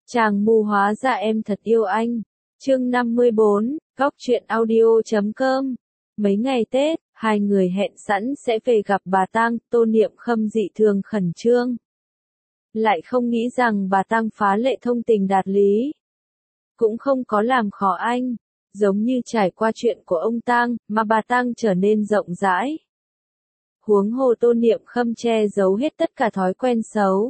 Chàng mù hóa ra em thật yêu anh. Chương 54, Góc truyện audio.com. Mấy ngày Tết, hai người hẹn sẵn sẽ về gặp bà Tang. Tô Niệm Khâm dị thường khẩn trương. Lại không nghĩ rằng bà Tang phá lệ thông tình đạt lý. Cũng không có làm khó anh. Giống như trải qua chuyện của ông Tang, mà bà Tang trở nên rộng rãi. Huống hồ Tô Niệm Khâm che giấu hết tất cả thói quen xấu.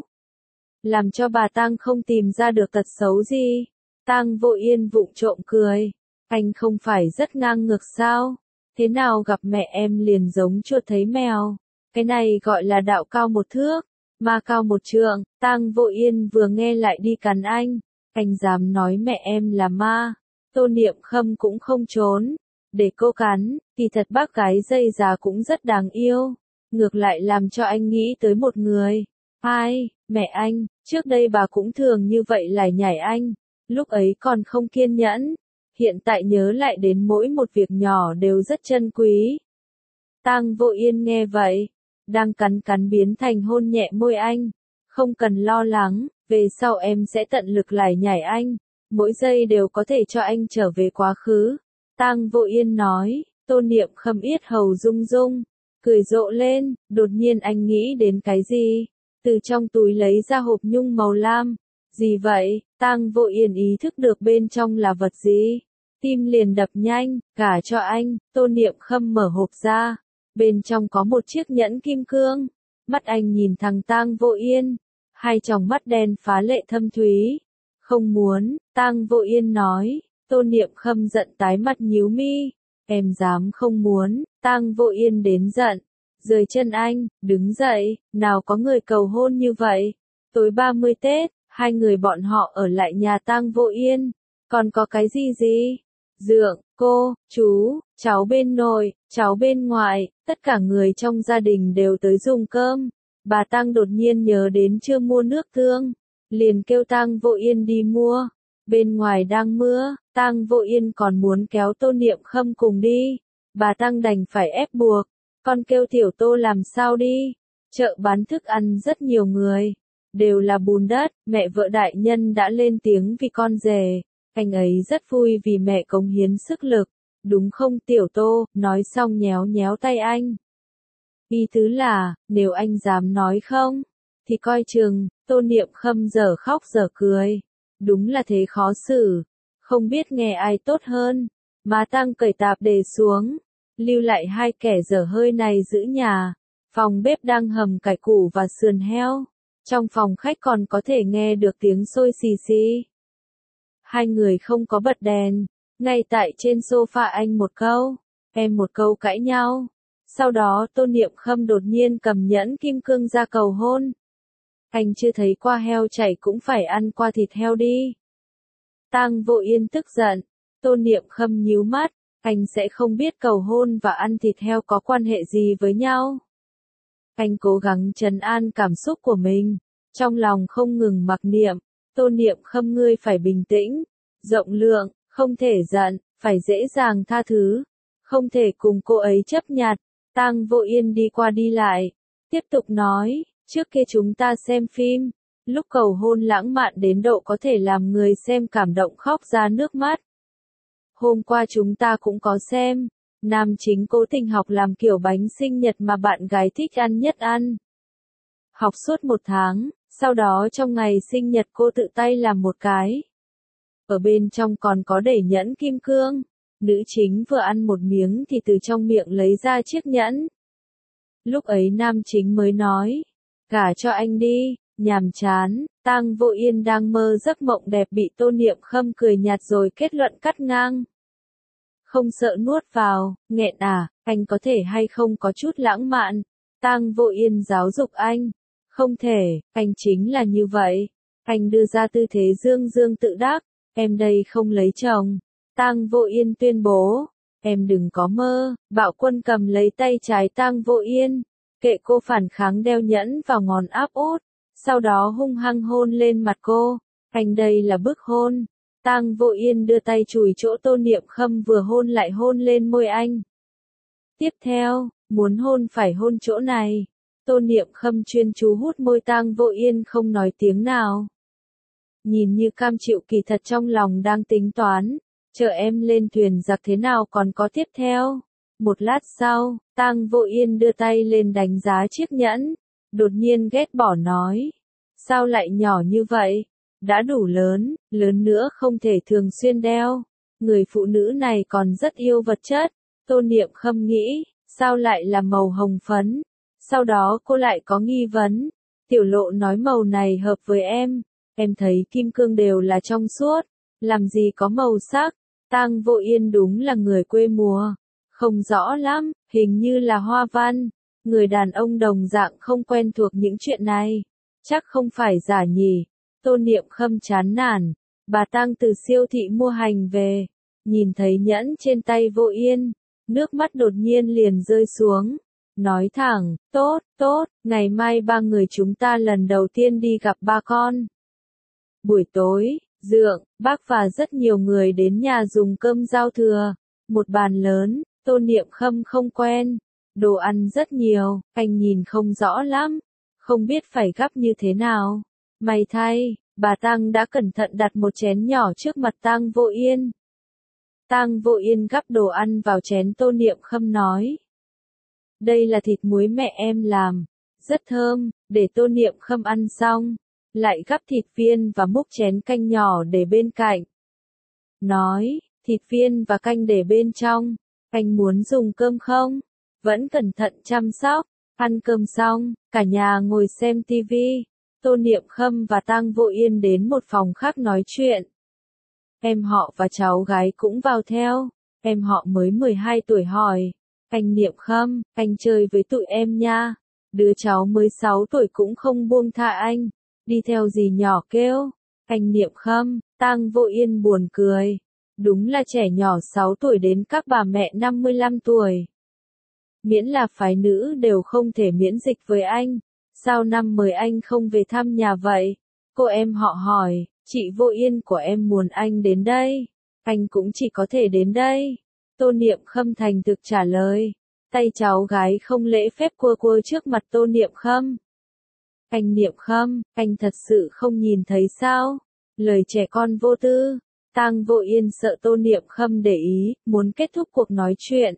Làm cho bà Tang không tìm ra được tật xấu gì. Tang Vô Yên vụng trộm cười. Anh không phải rất ngang ngược sao? Thế nào gặp mẹ em liền giống chuột thấy mèo? Cái này gọi là đạo cao một thước, ma cao một trượng. Tang Vô Yên vừa nghe lại đi cắn anh. Anh dám nói mẹ em là ma. Tô Niệm Khâm cũng không trốn. Để cô cắn, thì thật bác gái dây già cũng rất đáng yêu. Ngược lại làm cho anh nghĩ tới một người. Ai, mẹ anh, trước đây bà cũng thường như vậy lải nhải anh. Lúc ấy còn không kiên nhẫn. Hiện tại nhớ lại đến mỗi một việc nhỏ đều rất trân quý. Tang Vô Yên nghe vậy. Đang cắn cắn biến thành hôn nhẹ môi anh. Không cần lo lắng, về sau em sẽ tận lực lải nhải anh. Mỗi giây đều có thể cho anh trở về quá khứ. Tang Vô Yên nói. Tô Niệm Khâm yết hầu rung rung. Cười rộ lên, đột nhiên anh nghĩ đến cái gì? Từ trong túi lấy ra hộp nhung màu lam. Gì vậy? Tang Vô Yên ý thức được bên trong là vật gì? Tim liền đập nhanh, cả cho anh. Tô Niệm Khâm mở hộp ra. Bên trong có một chiếc nhẫn kim cương. Mắt anh nhìn thằng Tang Vô Yên. Hai tròng mắt đen phá lệ thâm thúy. Không muốn, Tang Vô Yên nói. Tô Niệm Khâm giận tái mặt nhíu mi. Em dám không muốn? Tang Vô Yên đến giận. Rời chân anh, đứng dậy, nào có người cầu hôn như vậy. Tối 30 Tết, hai người bọn họ ở lại nhà Tang Vô Yên. Còn có cái gì? Dượng, cô, chú, cháu bên nội, cháu bên ngoài, tất cả người trong gia đình đều tới dùng cơm. Bà Tang đột nhiên nhớ đến chưa mua nước tương. Liền kêu Tang Vô Yên đi mua. Bên ngoài đang mưa, Tang Vô Yên còn muốn kéo Tô Niệm Khâm cùng đi. Bà Tang đành phải ép buộc. Con kêu tiểu Tô làm sao đi. Chợ bán thức ăn rất nhiều người. Đều là bùn đất, mẹ vợ đại nhân đã lên tiếng vì con rể. Anh ấy rất vui vì mẹ cống hiến sức lực. Đúng không tiểu Tô, nói xong nhéo nhéo tay anh. Ý tứ là, nếu anh dám nói không, thì coi chừng. Tô Niệm Khâm dở khóc dở cười. Đúng là thế khó xử. Không biết nghe ai tốt hơn. Má Tang cởi tạp đề xuống. Lưu lại hai kẻ dở hơi này giữ nhà. Phòng bếp đang hầm cải củ và sườn heo. Trong phòng khách còn có thể nghe được tiếng sôi xì xì. Hai người không có bật đèn. Ngay tại trên sofa anh một câu, em một câu cãi nhau. Sau đó Tô Niệm Khâm đột nhiên cầm nhẫn kim cương ra cầu hôn. Anh chưa thấy qua heo chảy cũng phải ăn qua thịt heo đi. Tang Vô Yên tức giận. Tô Niệm Khâm nhíu mắt. Anh sẽ không biết cầu hôn và ăn thịt heo có quan hệ gì với nhau. Anh cố gắng trấn an cảm xúc của mình. Trong lòng không ngừng mặc niệm. Tô Niệm Khâm ngươi phải bình tĩnh. Rộng lượng, không thể giận, phải dễ dàng tha thứ. Không thể cùng cô ấy chấp nhặt. Tang Vô Yên đi qua đi lại. Tiếp tục nói, trước kia chúng ta xem phim. Lúc cầu hôn lãng mạn đến độ có thể làm người xem cảm động khóc ra nước mắt. Hôm qua chúng ta cũng có xem. Nam chính cố tình học làm kiểu bánh sinh nhật mà bạn gái thích ăn nhất ăn. Học suốt 1 tháng, sau đó trong ngày sinh nhật cô tự tay làm một cái. Ở bên trong còn có để nhẫn kim cương. Nữ chính vừa ăn một miếng thì từ trong miệng lấy ra chiếc nhẫn. Lúc ấy nam chính mới nói, gả cho anh đi, nhàm chán. Tang Vô Yên đang mơ giấc mộng đẹp bị Tô Niệm Khâm cười nhạt rồi kết luận cắt ngang. Không sợ nuốt vào, nghẹn à, anh có thể hay không có chút lãng mạn. Tang Vô Yên giáo dục anh. Không thể, anh chính là như vậy. Anh đưa ra tư thế dương dương tự đắc. Em đây không lấy chồng. Tang Vô Yên tuyên bố. Em đừng có mơ. Bạo Quân cầm lấy tay trái Tang Vô Yên. Kệ cô phản kháng đeo nhẫn vào ngón áp út. Sau đó hung hăng hôn lên mặt cô. Anh đây là bức hôn. Tang Vô Yên đưa tay chùi chỗ Tô Niệm Khâm vừa hôn lại hôn lên môi anh. Tiếp theo, muốn hôn phải hôn chỗ này. Tô Niệm Khâm chuyên chú hút môi Tang Vô Yên không nói tiếng nào. nhìn như cam chịu kỳ thật trong lòng đang tính toán, chờ em lên thuyền giặc thế nào còn có tiếp theo. Một lát sau, Tang Vô Yên đưa tay lên đánh giá chiếc nhẫn, đột nhiên ghét bỏ nói, sao lại nhỏ như vậy, đã đủ lớn, lớn nữa không thể thường xuyên đeo. Người phụ nữ này còn rất yêu vật chất, Tô Niệm Khâm nghĩ, sao lại là màu hồng phấn. Sau đó cô lại có nghi vấn, Tiểu Lộ nói màu này hợp với em thấy kim cương đều là trong suốt, làm gì có màu sắc. Tang Vô Yên đúng là người quê mùa, không rõ lắm, hình như là hoa văn. Người đàn ông đồng dạng không quen thuộc những chuyện này, chắc không phải giả nhỉ. Tô Niệm Khâm chán nản, bà Tang từ siêu thị mua hành về, nhìn thấy nhẫn trên tay Vô Yên, nước mắt đột nhiên liền rơi xuống, nói thẳng, tốt, ngày mai ba người chúng ta lần đầu tiên đi gặp ba con. Buổi tối, Dượng, bác và rất nhiều người đến nhà dùng cơm giao thừa, một bàn lớn, Tô Niệm Khâm không quen, đồ ăn rất nhiều, anh nhìn không rõ lắm, không biết phải gắp như thế nào. May thay, bà Tang đã cẩn thận đặt một chén nhỏ trước mặt Tang Vô Yên. Tang Vô Yên gắp đồ ăn vào chén, Tô Niệm Khâm nói, đây là thịt muối mẹ em làm, rất thơm. Để Tô Niệm Khâm ăn xong, lại gắp thịt viên và múc chén canh nhỏ để bên cạnh. Nói, thịt viên và canh để bên trong, anh muốn dùng cơm không? Vẫn cẩn thận chăm sóc. Ăn cơm xong, cả nhà ngồi xem tivi. Tô Niệm Khâm và Tang Vô Yên đến một phòng khác nói chuyện. Em họ và cháu gái cũng vào theo. Em họ mới 12 tuổi hỏi, anh Niệm Khâm, anh chơi với tụi em nha. Đứa cháu mới 6 tuổi cũng không buông tha anh. Đi theo gì nhỏ kêu. Anh Niệm Khâm, Tang Vô Yên buồn cười. Đúng là trẻ nhỏ 6 tuổi đến các bà mẹ 55 tuổi. Miễn là phái nữ đều không thể miễn dịch với anh. Sao năm mời anh không về thăm nhà vậy? Cô em họ hỏi, chị Vô Yên của em muốn anh đến đây. Anh cũng chỉ có thể đến đây. Tô Niệm Khâm thành thực trả lời. Tay cháu gái không lễ phép cua cua trước mặt Tô Niệm Khâm. Anh Niệm Khâm, anh thật sự không nhìn thấy sao? Lời trẻ con vô tư. Tang Vô Yên sợ Tô Niệm Khâm để ý, muốn kết thúc cuộc nói chuyện.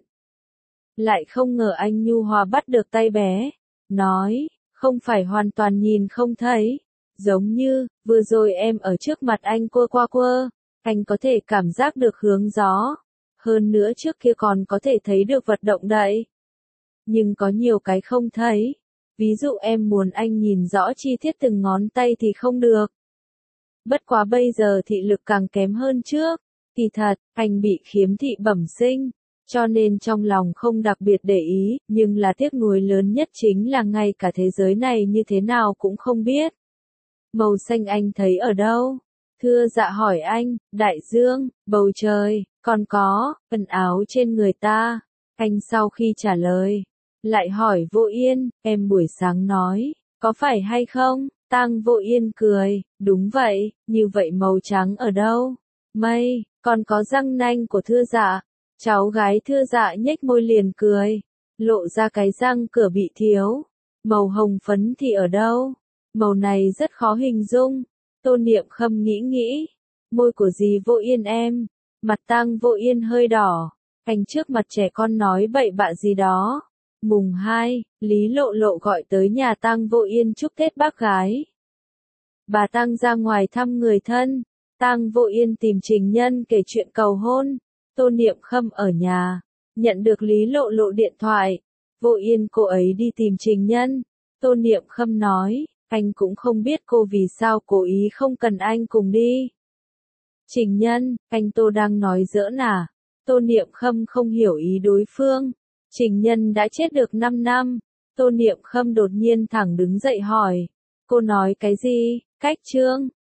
Lại không ngờ anh nhu hòa bắt được tay bé. Nói, không phải hoàn toàn nhìn không thấy. Giống như, vừa rồi em ở trước mặt anh cua qua quơ. Anh có thể cảm giác được hướng gió. Hơn nữa trước kia còn có thể thấy được vật động đậy. Nhưng có nhiều cái không thấy. Ví dụ em muốn anh nhìn rõ chi tiết từng ngón tay thì không được. Bất quá bây giờ thị lực càng kém hơn trước. Kỳ thật, anh bị khiếm thị bẩm sinh, cho nên trong lòng không đặc biệt để ý, nhưng là tiếc nuối lớn nhất chính là ngay cả thế giới này như thế nào cũng không biết. Màu xanh anh thấy ở đâu? Thưa dạ hỏi anh, đại dương, bầu trời, còn có, quần áo trên người ta. Anh sau khi trả lời, lại hỏi Vô Yên, em buổi sáng nói, có phải hay không? Tang Vô Yên cười, đúng vậy, như vậy màu trắng ở đâu? Mây, còn có răng nanh của thưa dạ. Cháu gái thưa dạ nhếch môi liền cười, lộ ra cái răng cửa bị thiếu. Màu hồng phấn thì ở đâu? Màu này rất khó hình dung. Tô Niệm Khâm nghĩ, môi của dì Vô Yên em. Mặt Tang Vô Yên hơi đỏ, anh trước mặt trẻ con nói bậy bạ gì đó. Mùng 2, Lý Lộ Lộ gọi tới nhà Tang Vô Yên chúc Tết bác gái. Bà Tang ra ngoài thăm người thân. Tang Vô Yên tìm Trình Nhân kể chuyện cầu hôn. Tô Niệm Khâm ở nhà, nhận được Lý Lộ Lộ điện thoại. Vô Yên cô ấy đi tìm Trình Nhân. Tô Niệm Khâm nói, anh cũng không biết cô vì sao cố ý không cần anh cùng đi. Trình Nhân, anh Tô đang nói giỡn à? Tô Niệm Khâm không hiểu ý đối phương. Trình Nhân đã chết được 5 năm. Tô Niệm Khâm đột nhiên thẳng đứng dậy hỏi. Cô nói cái gì? Cách Trương,